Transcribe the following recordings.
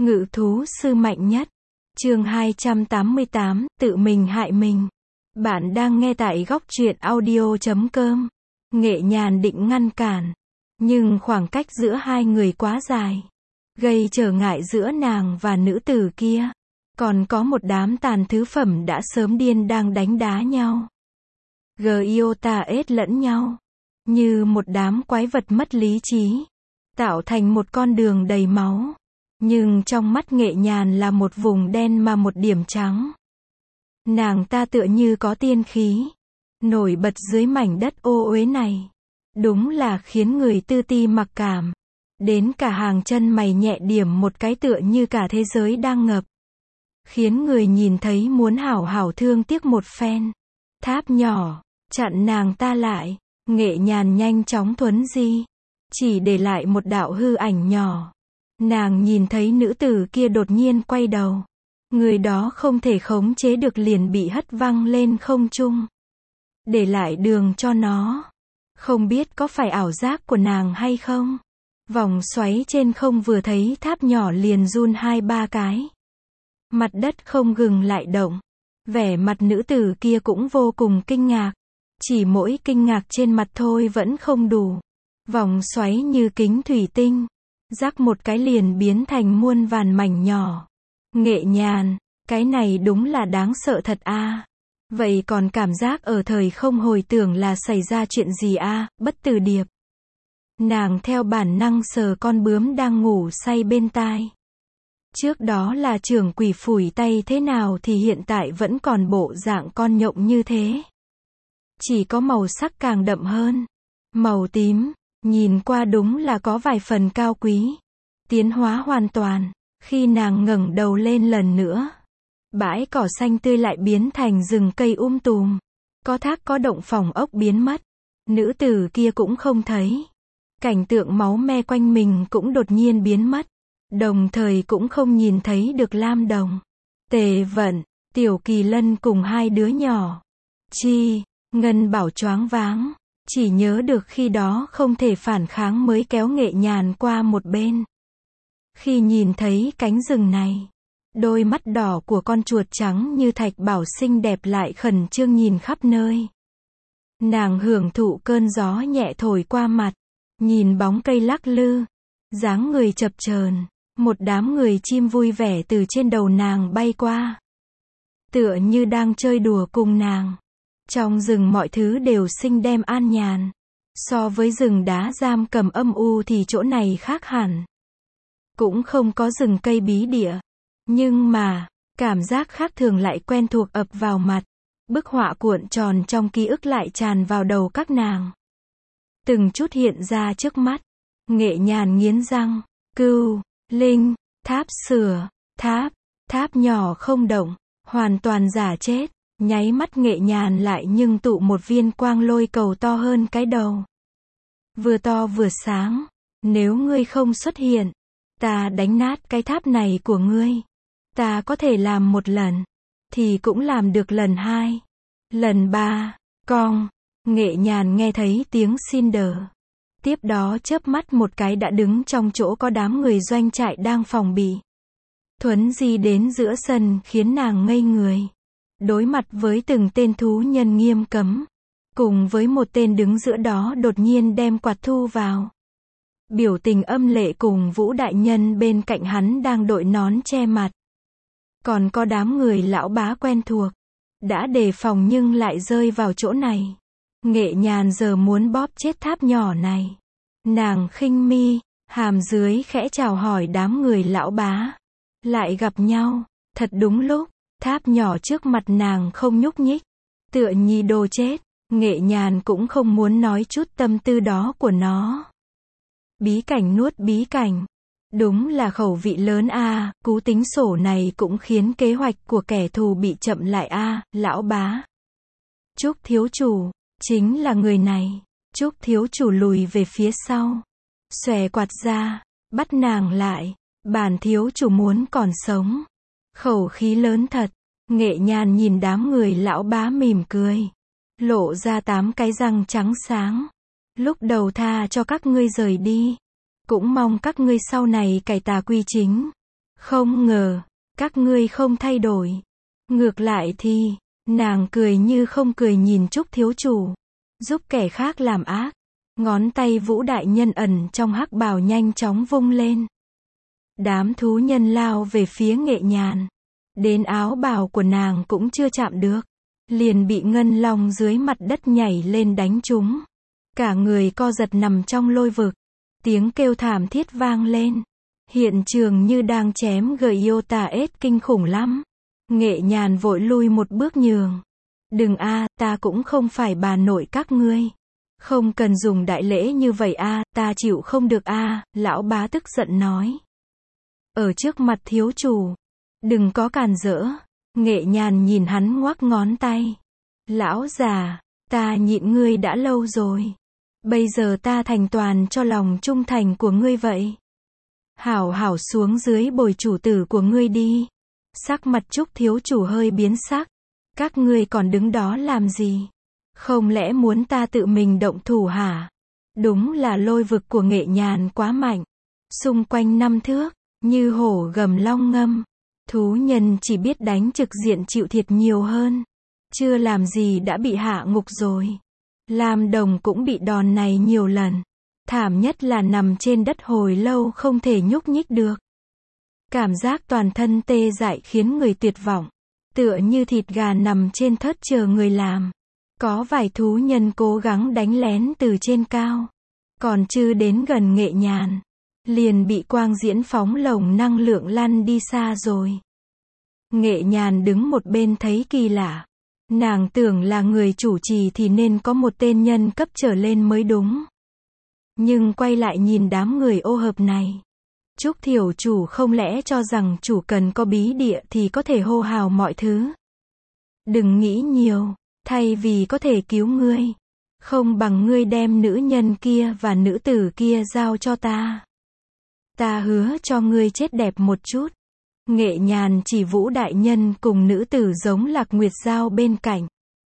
Ngự thú sư mạnh nhất. Chương 288, tự mình hại mình. Bạn đang nghe tại góc truyện audio.com. Nghệ Nhàn định ngăn cản, nhưng khoảng cách giữa hai người quá dài, gây trở ngại giữa nàng và nữ tử kia. Còn có một đám tàn thứ phẩm đã sớm điên đang đánh đá nhau. Giota ết lẫn nhau, như một đám quái vật mất lý trí, tạo thành một con đường đầy máu. Nhưng trong mắt Nghệ Nhàn là một vùng đen mà một điểm trắng. Nàng ta tựa như có tiên khí, nổi bật dưới mảnh đất ô uế này. Đúng là khiến người tư ti mặc cảm. Đến cả hàng chân mày nhẹ điểm một cái tựa như cả thế giới đang ngập. Khiến người nhìn thấy muốn hảo hảo thương tiếc một phen. Tháp nhỏ, chặn nàng ta lại. Nghệ Nhàn nhanh chóng thuấn di, chỉ để lại một đạo hư ảnh nhỏ. Nàng nhìn thấy nữ tử kia đột nhiên quay đầu. Người đó không thể khống chế được liền bị hất văng lên không trung, để lại đường cho nó. Không biết có phải ảo giác của nàng hay không? Vòng xoáy trên không vừa thấy tháp nhỏ liền run 2-3 cái. Mặt đất không ngừng lại động. Vẻ mặt nữ tử kia cũng vô cùng kinh ngạc. Chỉ mỗi kinh ngạc trên mặt thôi vẫn không đủ. Vòng xoáy như kính thủy tinh, rắc một cái liền biến thành muôn vàn mảnh nhỏ. Nghệ Nhàn, cái này đúng là đáng sợ thật a. Vậy còn cảm giác ở thời không hồi tưởng là xảy ra chuyện gì a? Bất tử điệp. Nàng theo bản năng sờ con bướm đang ngủ say bên tai. Trước đó là trưởng quỷ phủi tay thế nào thì hiện tại vẫn còn bộ dạng con nhộng như thế. Chỉ có màu sắc càng đậm hơn. Màu tím, nhìn qua đúng là có vài phần cao quý. Tiến hóa hoàn toàn. Khi nàng ngẩng đầu lên lần nữa, bãi cỏ xanh tươi lại biến thành rừng cây tùm. Có thác có động phòng ốc biến mất. Nữ tử kia cũng không thấy. Cảnh tượng máu me quanh mình cũng đột nhiên biến mất. Đồng thời cũng không nhìn thấy được Lam Đồng, Tề Vận, Tiểu Kỳ Lân cùng hai đứa nhỏ. Ngân Bảo choáng váng. Chỉ nhớ được khi đó không thể phản kháng mới kéo Nghệ Nhàn qua một bên. Khi nhìn thấy cánh rừng này, đôi mắt đỏ của con chuột trắng như thạch bảo xinh đẹp lại khẩn trương nhìn khắp nơi. Nàng hưởng thụ cơn gió nhẹ thổi qua mặt, nhìn bóng cây lắc lư, dáng người chập chờn, một đám người chim vui vẻ từ trên đầu nàng bay qua. Tựa như đang chơi đùa cùng nàng. Trong rừng mọi thứ đều xinh đẹp an nhàn. So với rừng đá giam cầm âm u thì chỗ này khác hẳn. Cũng không có rừng cây bí địa. Nhưng mà, cảm giác khác thường lại quen thuộc ập vào mặt. Bức họa cuộn tròn trong ký ức lại tràn vào đầu các nàng. Từng chút hiện ra trước mắt. Nghệ Nhàn nghiến răng. Cưu, Linh, tháp sửa, tháp nhỏ không động, hoàn toàn giả chết. Nháy mắt Nghệ Nhàn lại nhưng tụ một viên quang lôi cầu to hơn cái đầu. Vừa to vừa sáng. Nếu ngươi không xuất hiện, ta đánh nát cái tháp này của ngươi. Ta có thể làm một lần, thì cũng làm được lần 2, lần 3, cong. Nghệ Nhàn nghe thấy tiếng Cinder. Tiếp đó chớp mắt một cái đã đứng trong chỗ có đám người doanh trại đang phòng bị. Thuấn di đến giữa sân khiến nàng ngây người. Đối mặt với từng tên thú nhân nghiêm cấm. Cùng với một tên đứng giữa đó đột nhiên đem quạt thu vào. Biểu tình âm lệ cùng Vũ đại nhân bên cạnh hắn đang đội nón che mặt. Còn có đám người lão bá quen thuộc. Đã đề phòng nhưng lại rơi vào chỗ này. Nghệ Nhàn giờ muốn bóp chết tháp nhỏ này. Nàng khinh mi, hàm dưới khẽ chào hỏi đám người lão bá. Lại gặp nhau, thật đúng lúc. Tháp nhỏ trước mặt nàng không nhúc nhích. Tựa như đồ chết. Nghệ Nhàn cũng không muốn nói chút tâm tư đó của nó. Bí cảnh nuốt bí cảnh. Đúng là khẩu vị lớn a. Cú tính sổ này cũng khiến kế hoạch của kẻ thù bị chậm lại a. Lão bá. Trúc thiếu chủ, chính là người này. Trúc thiếu chủ lùi về phía sau. Xòe quạt ra, bắt nàng lại. Bản thiếu chủ muốn còn sống. Khẩu khí lớn thật. Nghệ Nhàn nhìn đám người lão bá mỉm cười. Lộ ra 8 cái răng trắng sáng. Lúc đầu tha cho các ngươi rời đi. Cũng mong các ngươi sau này cải tà quy chính. Không ngờ, các ngươi không thay đổi. Ngược lại thì, nàng cười như không cười nhìn Trúc thiếu chủ. Giúp kẻ khác làm ác. Ngón tay Vũ đại nhân ẩn trong hắc bào nhanh chóng vung lên. Đám thú nhân lao về phía Nghệ Nhàn. Đến áo bào của nàng cũng chưa chạm được. Liền bị ngân long dưới mặt đất nhảy lên đánh trúng. Cả người co giật nằm trong lôi vực. Tiếng kêu thảm thiết vang lên. Hiện trường như đang chém gợi yêu tà ết kinh khủng lắm. Nghệ Nhàn vội lui một bước nhường. Đừng a, ta cũng không phải bà nội các ngươi. Không cần dùng đại lễ như vậy a, ta chịu không được a, lão bá tức giận nói. Ở trước mặt thiếu chủ. Đừng có càn rỡ. Nghệ Nhàn nhìn hắn ngoắc ngón tay. Lão già, ta nhịn ngươi đã lâu rồi. Bây giờ ta thành toàn cho lòng trung thành của ngươi vậy. Hảo hảo xuống dưới bồi chủ tử của ngươi đi. Sắc mặt Trúc thiếu chủ hơi biến sắc. Các ngươi còn đứng đó làm gì? Không lẽ muốn ta tự mình động thủ hả? Đúng là lôi vực của Nghệ Nhàn quá mạnh. Xung quanh 5 thước, như hổ gầm long ngâm. Thú nhân chỉ biết đánh trực diện chịu thiệt nhiều hơn. Chưa làm gì đã bị hạ ngục rồi. Lam Đồng cũng bị đòn này nhiều lần. Thảm nhất là nằm trên đất hồi lâu không thể nhúc nhích được. Cảm giác toàn thân tê dại khiến người tuyệt vọng. Tựa như thịt gà nằm trên thớt chờ người làm. Có vài thú nhân cố gắng đánh lén từ trên cao. Còn chưa đến gần Nghệ Nhàn. Liền bị quang diễn phóng lồng năng lượng lăn đi xa rồi. Nghệ Nhàn đứng một bên thấy kỳ lạ. Nàng tưởng là người chủ trì thì nên có một tên nhân cấp trở lên mới đúng. Nhưng quay lại nhìn đám người ô hợp này. Trúc thiểu chủ không lẽ cho rằng chủ cần có bí địa thì có thể hô hào mọi thứ. Đừng nghĩ nhiều, thay vì có thể cứu ngươi. Không bằng ngươi đem nữ nhân kia và nữ tử kia giao cho ta. Ta hứa cho ngươi chết đẹp một chút. Nghệ Nhàn chỉ Vũ đại nhân cùng nữ tử giống Lạc Nguyệt Giao bên cạnh.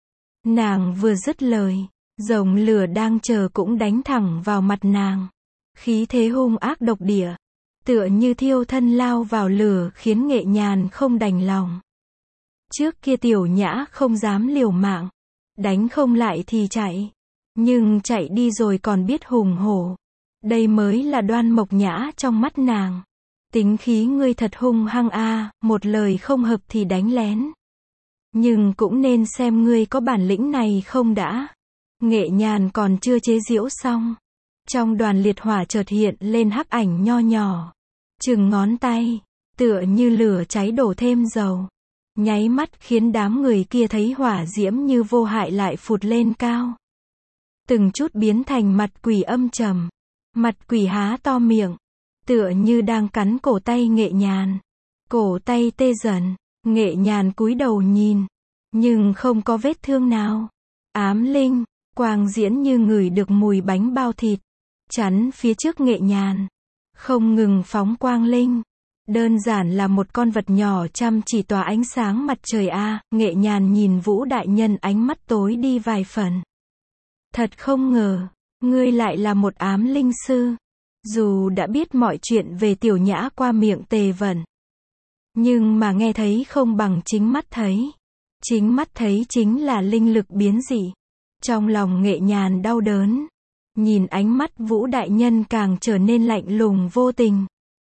Nàng vừa dứt lời, rồng lửa đang chờ cũng đánh thẳng vào mặt nàng. Khí thế hung ác độc địa, tựa như thiêu thân lao vào lửa khiến Nghệ Nhàn không đành lòng. Trước kia Tiểu Nhã không dám liều mạng, đánh không lại thì chạy. Nhưng chạy đi rồi còn biết hùng hổ. Đây mới là Đoan Mộc Nhã trong mắt nàng. Tính khí ngươi thật hung hăng a, một lời không hợp thì đánh lén. Nhưng cũng nên xem ngươi có bản lĩnh này không đã. Nghệ Nhàn còn chưa chế giễu xong. Trong đoàn liệt hỏa chợt hiện lên hắc ảnh nho nhỏ. Chừng ngón tay, tựa như lửa cháy đổ thêm dầu. Nháy mắt khiến đám người kia thấy hỏa diễm như vô hại lại phụt lên cao. Từng chút biến thành mặt quỷ âm trầm. Mặt quỷ há to miệng. Tựa như đang cắn cổ tay Nghệ Nhàn. Cổ tay tê dần. Nghệ Nhàn cúi đầu nhìn. Nhưng không có vết thương nào. Ám linh. Quang diễn như ngửi được mùi bánh bao thịt. Chắn phía trước Nghệ Nhàn. Không ngừng phóng quang linh. Đơn giản là một con vật nhỏ chăm chỉ tỏa ánh sáng mặt trời a. Nghệ Nhàn nhìn Vũ đại nhân ánh mắt tối đi vài phần. Thật không ngờ, ngươi lại là một ám linh sư. Dù đã biết mọi chuyện về Tiểu Nhã qua miệng Tề Vẩn. Nhưng mà nghe thấy không bằng chính mắt thấy. Chính mắt thấy chính là linh lực biến dị. Trong lòng Nghệ Nhàn đau đớn. Nhìn ánh mắt Vũ đại nhân càng trở nên lạnh lùng vô tình.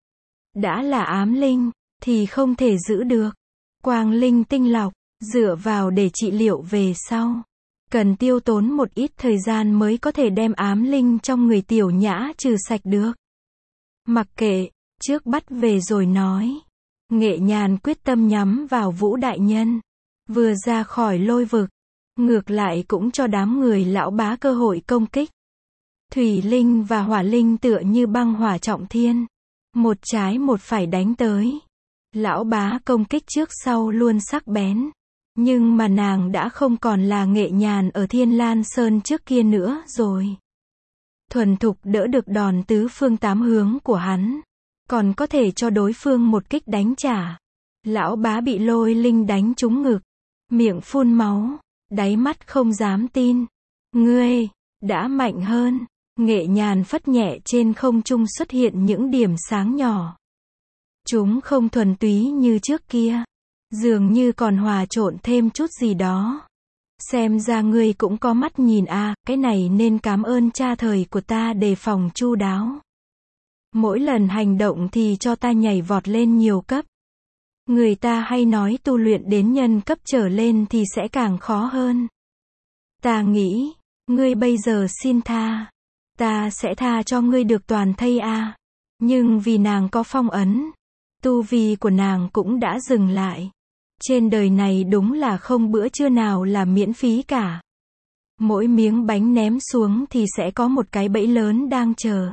Đã là ám linh, thì không thể giữ được. Quang linh tinh lọc, dựa vào để trị liệu về sau. Cần tiêu tốn một ít thời gian mới có thể đem ám linh trong người Tiểu Nhã trừ sạch được. Mặc kệ, trước bắt về rồi nói. Nghệ Nhàn quyết tâm nhắm vào Vũ đại nhân. Vừa ra khỏi lôi vực, ngược lại cũng cho đám người lão bá cơ hội công kích. Thủy linh và hỏa linh tựa như băng hỏa trọng thiên. Một trái một phải đánh tới. Lão bá công kích trước sau luôn sắc bén. Nhưng mà nàng đã không còn là Nghệ Nhàn ở Thiên Lan Sơn trước kia nữa rồi. Thuần thục đỡ được đòn tứ phương tám hướng của hắn. Còn có thể cho đối phương một kích đánh trả. Lão bá bị lôi linh đánh trúng ngực. Miệng phun máu. Đáy mắt không dám tin. Ngươi, đã mạnh hơn. Nghệ Nhàn phất nhẹ trên không trung xuất hiện những điểm sáng nhỏ. Chúng không thuần túy như trước kia. Dường như còn hòa trộn thêm chút gì đó. Xem ra ngươi cũng có mắt nhìn à, cái này nên cảm ơn cha thời của ta đề phòng chu đáo. Mỗi lần hành động thì cho ta nhảy vọt lên nhiều cấp. Người ta hay nói tu luyện đến nhân cấp trở lên thì sẽ càng khó hơn. Ta nghĩ, ngươi bây giờ xin tha. Ta sẽ tha cho ngươi được toàn thây à. Nhưng vì nàng có phong ấn, tu vi của nàng cũng đã dừng lại. Trên đời này đúng là không bữa trưa nào là miễn phí cả. Mỗi miếng bánh ném xuống thì sẽ có một cái bẫy lớn đang chờ.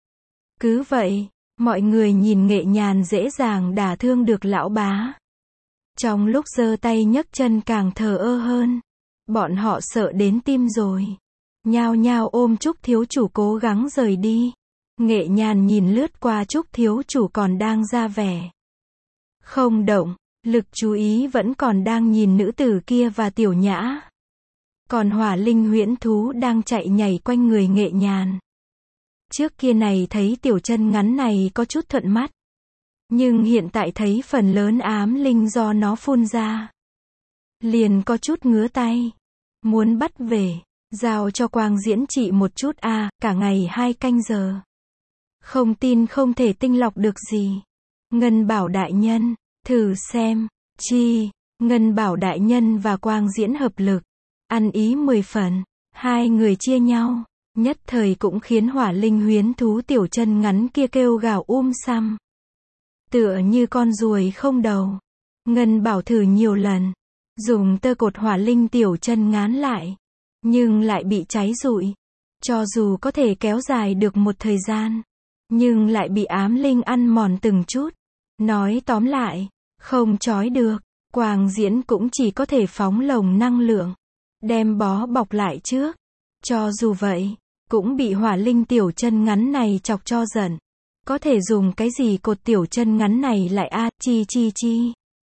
Cứ vậy, mọi người nhìn Nghệ Nhàn dễ dàng đả thương được lão bá. Trong lúc giơ tay nhấc chân càng thờ ơ hơn. Bọn họ sợ đến tim rồi. Nhao nhao ôm Trúc thiếu chủ cố gắng rời đi. Nghệ Nhàn nhìn lướt qua Trúc thiếu chủ còn đang ra vẻ không động. Lực chú ý vẫn còn đang nhìn nữ tử kia và Tiểu Nhã. Còn hỏa linh huyễn thú đang chạy nhảy quanh người Nghệ Nhàn. Trước kia này thấy tiểu chân ngắn này có chút thuận mắt. Nhưng hiện tại thấy phần lớn ám linh do nó phun ra. Liền có chút ngứa tay. Muốn bắt về. Giao cho Quang Diễn trị một chút à, cả ngày 2 canh giờ. Không tin không thể tinh lọc được gì. Ngân Bảo đại nhân, thử xem. Chi, Ngân Bảo đại nhân và Quang Diễn hợp lực. Ăn ý 10 phần. 2 người chia nhau. Nhất thời cũng khiến hỏa linh huyến thú tiểu chân ngắn kia kêu gào xăm. Tựa như con ruồi không đầu. Ngân Bảo thử nhiều lần. Dùng tơ cột hỏa linh tiểu chân ngắn lại. Nhưng lại bị cháy rụi. Cho dù có thể kéo dài được một thời gian. Nhưng lại bị ám linh ăn mòn từng chút. Nói tóm lại, không trói được. Quang Diễn cũng chỉ có thể phóng lồng năng lượng. Đem bó bọc lại trước. Cho dù vậy, cũng bị hỏa linh tiểu chân ngắn này chọc cho giận. Có thể dùng cái gì cột tiểu chân ngắn này lại a, chi.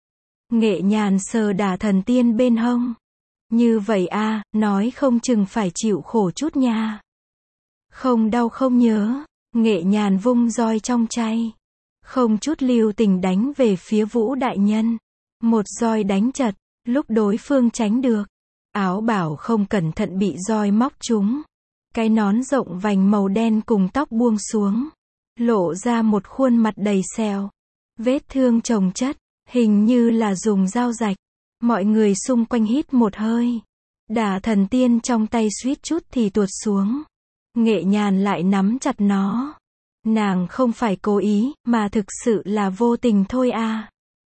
Nghệ Nhàn sờ đả thần tiên bên hông. Như vậy a, nói không chừng phải chịu khổ chút nha. Không đau không nhớ. Nghệ Nhàn vung roi trong tay. Không chút lưu tình đánh về phía Vũ đại nhân. Một roi đánh chật, lúc đối phương tránh được. Áo bảo không cẩn thận bị roi móc trúng. Cái nón rộng vành màu đen cùng tóc buông xuống. Lộ ra một khuôn mặt đầy sẹo. Vết thương chồng chất, hình như là dùng dao rạch. Mọi người xung quanh hít một hơi. Đả thần tiên trong tay suýt chút thì tuột xuống. Nghệ Nhàn lại nắm chặt nó. Nàng không phải cố ý, mà thực sự là vô tình thôi à.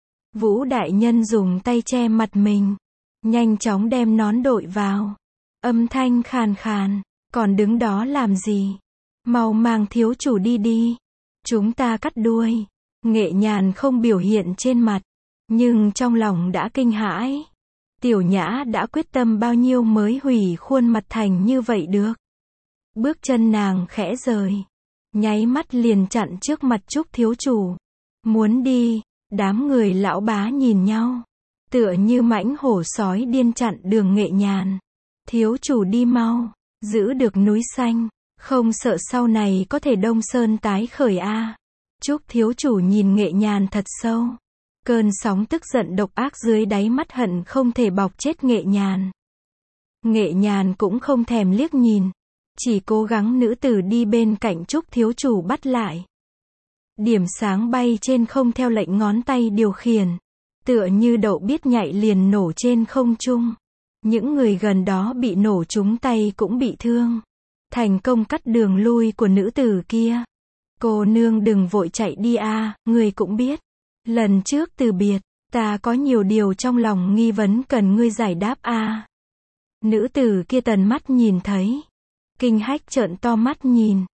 Vũ đại nhân dùng tay che mặt mình. Nhanh chóng đem nón đội vào. Âm thanh khàn khàn. Còn đứng đó làm gì? Mau mang thiếu chủ đi. Chúng ta cắt đuôi. Nghệ Nhàn không biểu hiện trên mặt. Nhưng trong lòng đã kinh hãi. Tiểu Nhã đã quyết tâm bao nhiêu mới hủy khuôn mặt thành như vậy được. Bước chân nàng khẽ rời. Nháy mắt liền chặn trước mặt Trúc thiếu chủ. Muốn đi. Đám người lão bá nhìn nhau. Tựa như mãnh hổ sói điên chặn đường Nghệ Nhàn. Thiếu chủ đi mau. Giữ được núi xanh. Không sợ sau này có thể Đông Sơn tái khởi a. Trúc thiếu chủ nhìn Nghệ Nhàn thật sâu. Cơn sóng tức giận độc ác dưới đáy mắt hận không thể bọc chết Nghệ Nhàn. Nghệ Nhàn cũng không thèm liếc nhìn. Chỉ cố gắng nữ tử đi bên cạnh Trúc thiếu chủ bắt lại. Điểm sáng bay trên không theo lệnh ngón tay điều khiển. Tựa như đậu biết nhạy liền nổ trên không trung. Những người gần đó bị nổ trúng tay cũng bị thương. Thành công cắt đường lui của nữ tử kia. Cô nương đừng vội chạy đi a, người cũng biết. Lần trước từ biệt, ta có nhiều điều trong lòng nghi vấn cần ngươi giải đáp a. Nữ tử kia tần mắt nhìn thấy. Kinh hách trợn to mắt nhìn.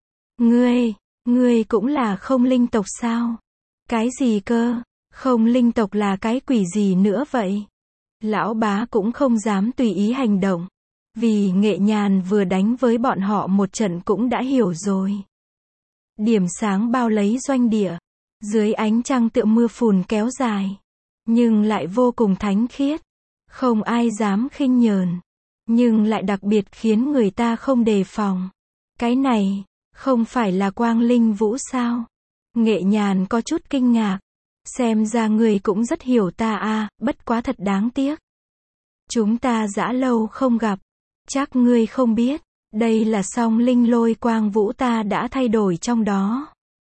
Ngươi cũng là không linh tộc sao? Cái gì cơ? Không linh tộc là cái quỷ gì nữa vậy? Lão bá cũng không dám tùy ý hành động. Vì Nghệ Nhàn vừa đánh với bọn họ một trận cũng đã hiểu rồi. Điểm sáng bao lấy doanh địa. Dưới ánh trăng tựa mưa phùn kéo dài. Nhưng lại vô cùng thánh khiết. Không ai dám khinh nhờn. Nhưng lại đặc biệt khiến người ta không đề phòng. Cái này, không phải là Quang Linh Vũ sao? Nghệ Nhàn có chút kinh ngạc. Xem ra ngươi cũng rất hiểu ta a, bất quá thật đáng tiếc. Chúng ta đã lâu không gặp. Chắc ngươi không biết, đây là song linh lôi quang vũ ta đã thay đổi trong đó.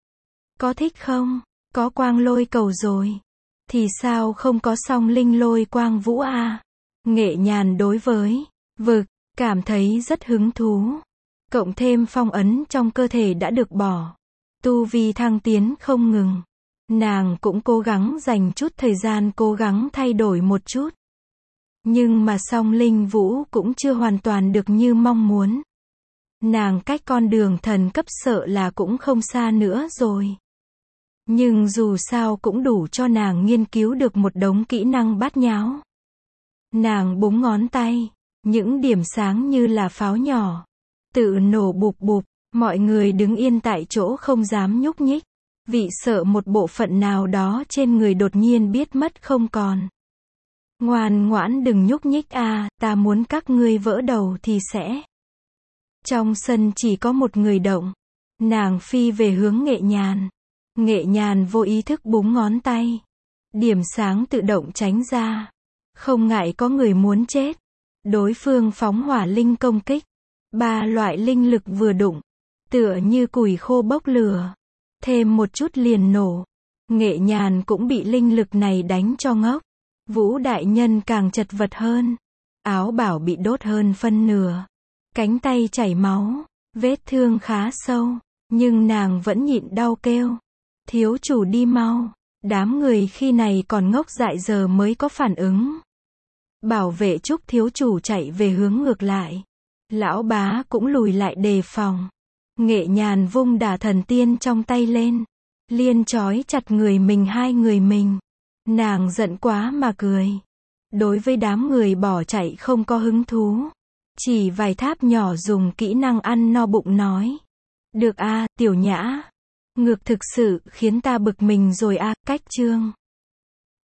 Có thích không? Có quang lôi cầu rồi. Thì sao không có song linh lôi quang vũ a? Nghệ Nhàn đối với vực cảm thấy rất hứng thú. Cộng thêm phong ấn trong cơ thể đã được bỏ. Tu vi thăng tiến không ngừng. Nàng cũng cố gắng dành chút thời gian cố gắng thay đổi một chút. Nhưng mà song linh vũ cũng chưa hoàn toàn được như mong muốn. Nàng cách con đường thần cấp sợ là cũng không xa nữa rồi. Nhưng dù sao cũng đủ cho nàng nghiên cứu được một đống kỹ năng bát nháo. Nàng búng ngón tay, những điểm sáng như là pháo nhỏ. Tự nổ bụp bụp, mọi người đứng yên tại chỗ không dám nhúc nhích. Vì sợ một bộ phận nào đó trên người đột nhiên biết mất không còn. Ngoan ngoãn đừng nhúc nhích a, ta muốn các ngươi vỡ đầu thì sẽ. Trong sân chỉ có một người động. Nàng phi về hướng Nghệ Nhàn. Nghệ Nhàn vô ý thức búng ngón tay. Điểm sáng tự động tránh ra. Không ngại có người muốn chết. Đối phương phóng hỏa linh công kích. 3 loại linh lực vừa đụng. Tựa như củi khô bốc lửa. Thêm một chút liền nổ. Nghệ Nhàn cũng bị linh lực này đánh cho ngốc. Vũ đại nhân càng chật vật hơn. Áo bảo bị đốt hơn phân nửa. Cánh tay chảy máu. Vết thương khá sâu. Nhưng nàng vẫn nhịn đau kêu. Thiếu chủ đi mau. Đám người khi này còn ngốc dại giờ mới có phản ứng. Bảo vệ Trúc thiếu chủ chạy về hướng ngược lại. Lão bá cũng lùi lại đề phòng. Nghệ Nhàn vung đả thần tiên trong tay lên. Liên trói chặt người mình hai người mình. Nàng giận quá mà cười. Đối với đám người bỏ chạy không có hứng thú. Chỉ vài tháp nhỏ dùng kỹ năng ăn no bụng nói. Được a, tiểu nhã. Ngược thực sự khiến ta bực mình rồi a, cách chương.